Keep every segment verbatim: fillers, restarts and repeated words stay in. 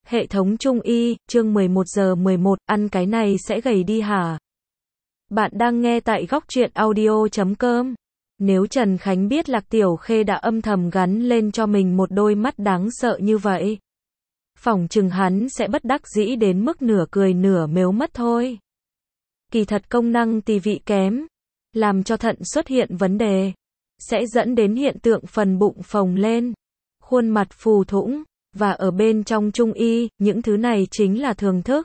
Hệ thống Trung y, chương mười một giờ mười một, ăn cái này sẽ gầy đi hả? Bạn đang nghe tại góc truyện audio chấm com. Nếu Trần Khánh biết Lạc Tiểu Khê đã âm thầm gắn lên cho mình một đôi mắt đáng sợ như vậy, phỏng chừng hắn sẽ bất đắc dĩ đến mức nửa cười nửa mếu mất thôi. Kỳ thật công năng tỳ vị kém, làm cho thận xuất hiện vấn đề, sẽ dẫn đến hiện tượng phần bụng phồng lên, khuôn mặt phù thủng, và ở bên trong Trung y, những thứ này chính là thường thức.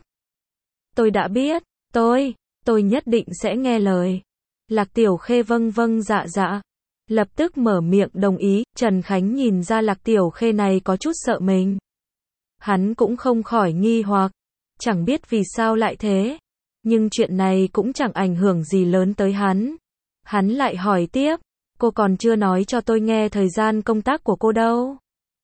Tôi đã biết, tôi, tôi nhất định sẽ nghe lời. Lạc Tiểu Khê vâng vâng dạ dạ, lập tức mở miệng đồng ý. Trần Khánh nhìn ra Lạc Tiểu Khê này có chút sợ mình. Hắn cũng không khỏi nghi hoặc, chẳng biết vì sao lại thế, nhưng chuyện này cũng chẳng ảnh hưởng gì lớn tới hắn. Hắn lại hỏi tiếp, cô còn chưa nói cho tôi nghe thời gian công tác của cô đâu.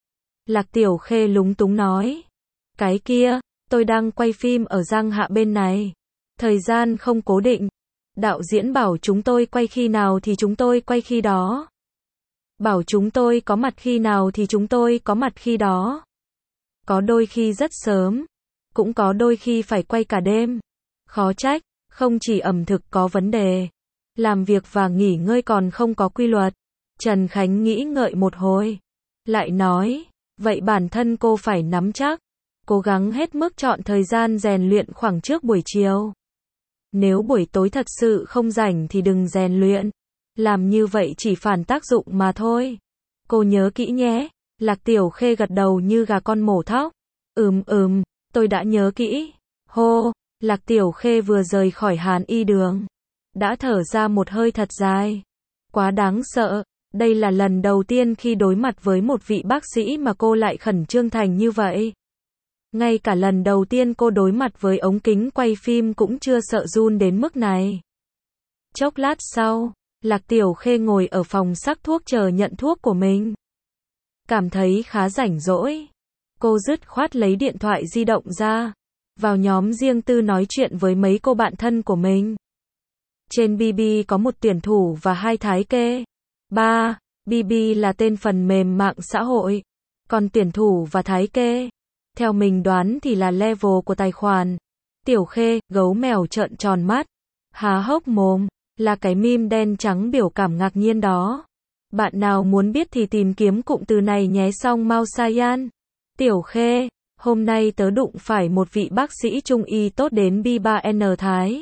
Lạc Tiểu Khê lúng túng nói, cái kia, tôi đang quay phim ở Giang Hạ bên này, thời gian không cố định, đạo diễn bảo chúng tôi quay khi nào thì chúng tôi quay khi đó, bảo chúng tôi có mặt khi nào thì chúng tôi có mặt khi đó, có đôi khi rất sớm, cũng có đôi khi phải quay cả đêm, khó trách, không chỉ ẩm thực có vấn đề, làm việc và nghỉ ngơi còn không có quy luật. Trần Khánh nghĩ ngợi một hồi, lại nói, vậy bản thân cô phải nắm chắc, cố gắng hết mức chọn thời gian rèn luyện khoảng trước buổi chiều. Nếu buổi tối thật sự không rảnh thì đừng rèn luyện, làm như vậy chỉ phản tác dụng mà thôi. Cô nhớ kỹ nhé. Lạc Tiểu Khê gật đầu như gà con mổ thóc. Ừm ừm, tôi đã nhớ kỹ. Hô, Lạc Tiểu Khê vừa rời khỏi Hàn Y đường, đã thở ra một hơi thật dài. Quá đáng sợ. Đây là lần đầu tiên khi đối mặt với một vị bác sĩ mà cô lại khẩn trương thành như vậy. Ngay cả lần đầu tiên cô đối mặt với ống kính quay phim cũng chưa sợ run đến mức này. Chốc lát sau, Lạc Tiểu Khê ngồi ở phòng sắc thuốc chờ nhận thuốc của mình. Cảm thấy khá rảnh rỗi, cô dứt khoát lấy điện thoại di động ra, vào nhóm riêng tư nói chuyện với mấy cô bạn thân của mình. Trên bê bê có một tuyển thủ và hai thái kê. ba. bê bê là tên phần mềm mạng xã hội, còn tuyển thủ và thái kê, theo mình đoán thì là level của tài khoản. Tiểu Khê, gấu mèo trợn tròn mắt, há hốc mồm, là cái meme đen trắng biểu cảm ngạc nhiên đó. Bạn nào muốn biết thì tìm kiếm cụm từ này nhé. Xong Mao Sayan. Tiểu Khê, hôm nay tớ đụng phải một vị bác sĩ Trung y tốt đến B ba N Thái.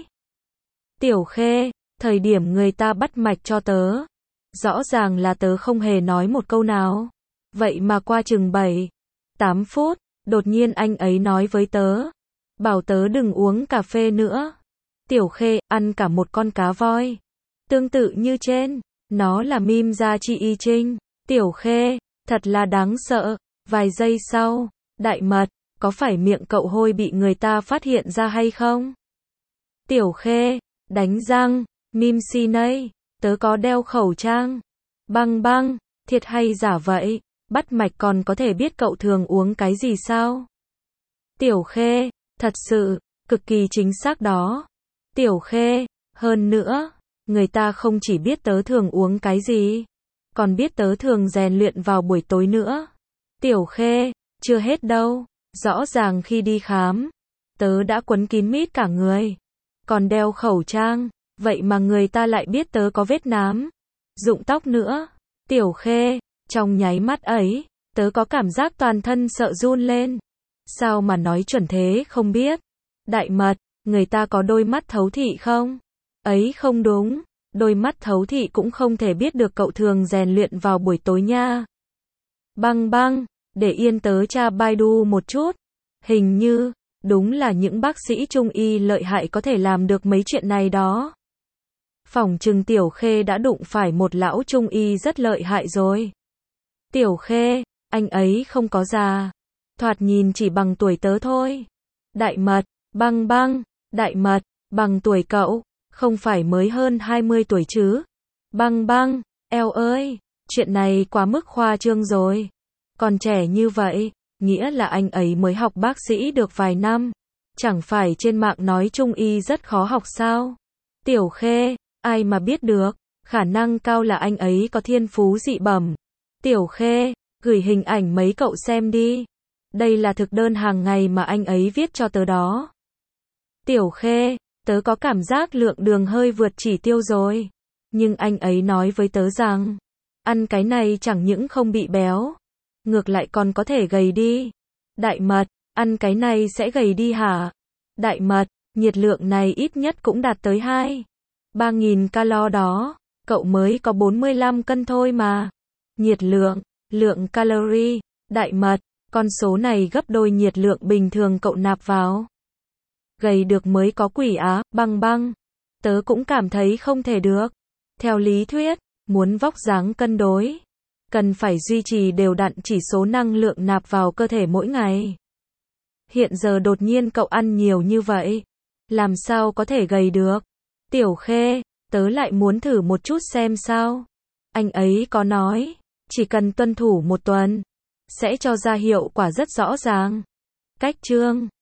Tiểu Khê, thời điểm người ta bắt mạch cho tớ, rõ ràng là tớ không hề nói một câu nào. Vậy mà qua chừng bảy, tám phút, đột nhiên anh ấy nói với tớ, bảo tớ đừng uống cà phê nữa. Tiểu Khê, ăn cả một con cá voi. Tương tự như trên, nó là meme gia chi y trinh. Tiểu Khê, thật là đáng sợ. Vài giây sau, đại mật, có phải miệng cậu hôi bị người ta phát hiện ra hay không? Tiểu Khê, đánh răng, meme xin ấy, tớ có đeo khẩu trang. Băng băng, thiệt hay giả vậy? Bắt mạch còn có thể biết cậu thường uống cái gì sao? Tiểu Khê, thật sự, cực kỳ chính xác đó. Tiểu Khê, hơn nữa, người ta không chỉ biết tớ thường uống cái gì, còn biết tớ thường rèn luyện vào buổi tối nữa. Tiểu Khê, chưa hết đâu, rõ ràng khi đi khám, tớ đã quấn kín mít cả người, còn đeo khẩu trang, vậy mà người ta lại biết tớ có vết nám, rụng tóc nữa. Tiểu Khê, trong nháy mắt ấy, tớ có cảm giác toàn thân sợ run lên. Sao mà nói chuẩn thế không biết? Đại mật, người ta có đôi mắt thấu thị không? Ấy không đúng, đôi mắt thấu thị cũng không thể biết được cậu thường rèn luyện vào buổi tối nha. Băng băng, để yên tớ tra Baidu một chút. Hình như, đúng là những bác sĩ Trung y lợi hại có thể làm được mấy chuyện này đó. Phỏng chừng Tiểu Khê đã đụng phải một lão Trung y rất lợi hại rồi. Tiểu Khê, anh ấy không có già, thoạt nhìn chỉ bằng tuổi tớ thôi. Đại mật, băng băng, đại mật, bằng tuổi cậu, không phải mới hơn hai mươi tuổi chứ. Băng băng, eo ơi, chuyện này quá mức khoa trương rồi. Còn trẻ như vậy, nghĩa là anh ấy mới học bác sĩ được vài năm. Chẳng phải trên mạng nói Trung y rất khó học sao? Tiểu Khê, ai mà biết được, khả năng cao là anh ấy có thiên phú dị bẩm. Tiểu Khê, gửi hình ảnh mấy cậu xem đi. Đây là thực đơn hàng ngày mà anh ấy viết cho tớ đó. Tiểu Khê, tớ có cảm giác lượng đường hơi vượt chỉ tiêu rồi. Nhưng anh ấy nói với tớ rằng, ăn cái này chẳng những không bị béo, ngược lại còn có thể gầy đi. Đại Mật, ăn cái này sẽ gầy đi hả? Đại Mật, nhiệt lượng này ít nhất cũng đạt tới hai, ba nghìn calo đó. Cậu mới có bốn mươi lăm cân thôi mà. Nhiệt lượng, lượng calorie. Đại Mật, con số này gấp đôi nhiệt lượng bình thường cậu nạp vào. Gầy được mới có quỷ á, băng băng. Tớ cũng cảm thấy không thể được. Theo lý thuyết, muốn vóc dáng cân đối, cần phải duy trì đều đặn chỉ số năng lượng nạp vào cơ thể mỗi ngày. Hiện giờ đột nhiên cậu ăn nhiều như vậy, làm sao có thể gầy được? Tiểu Khê, tớ lại muốn thử một chút xem sao. Anh ấy có nói, chỉ cần tuân thủ một tuần, sẽ cho ra hiệu quả rất rõ ràng. Cách chương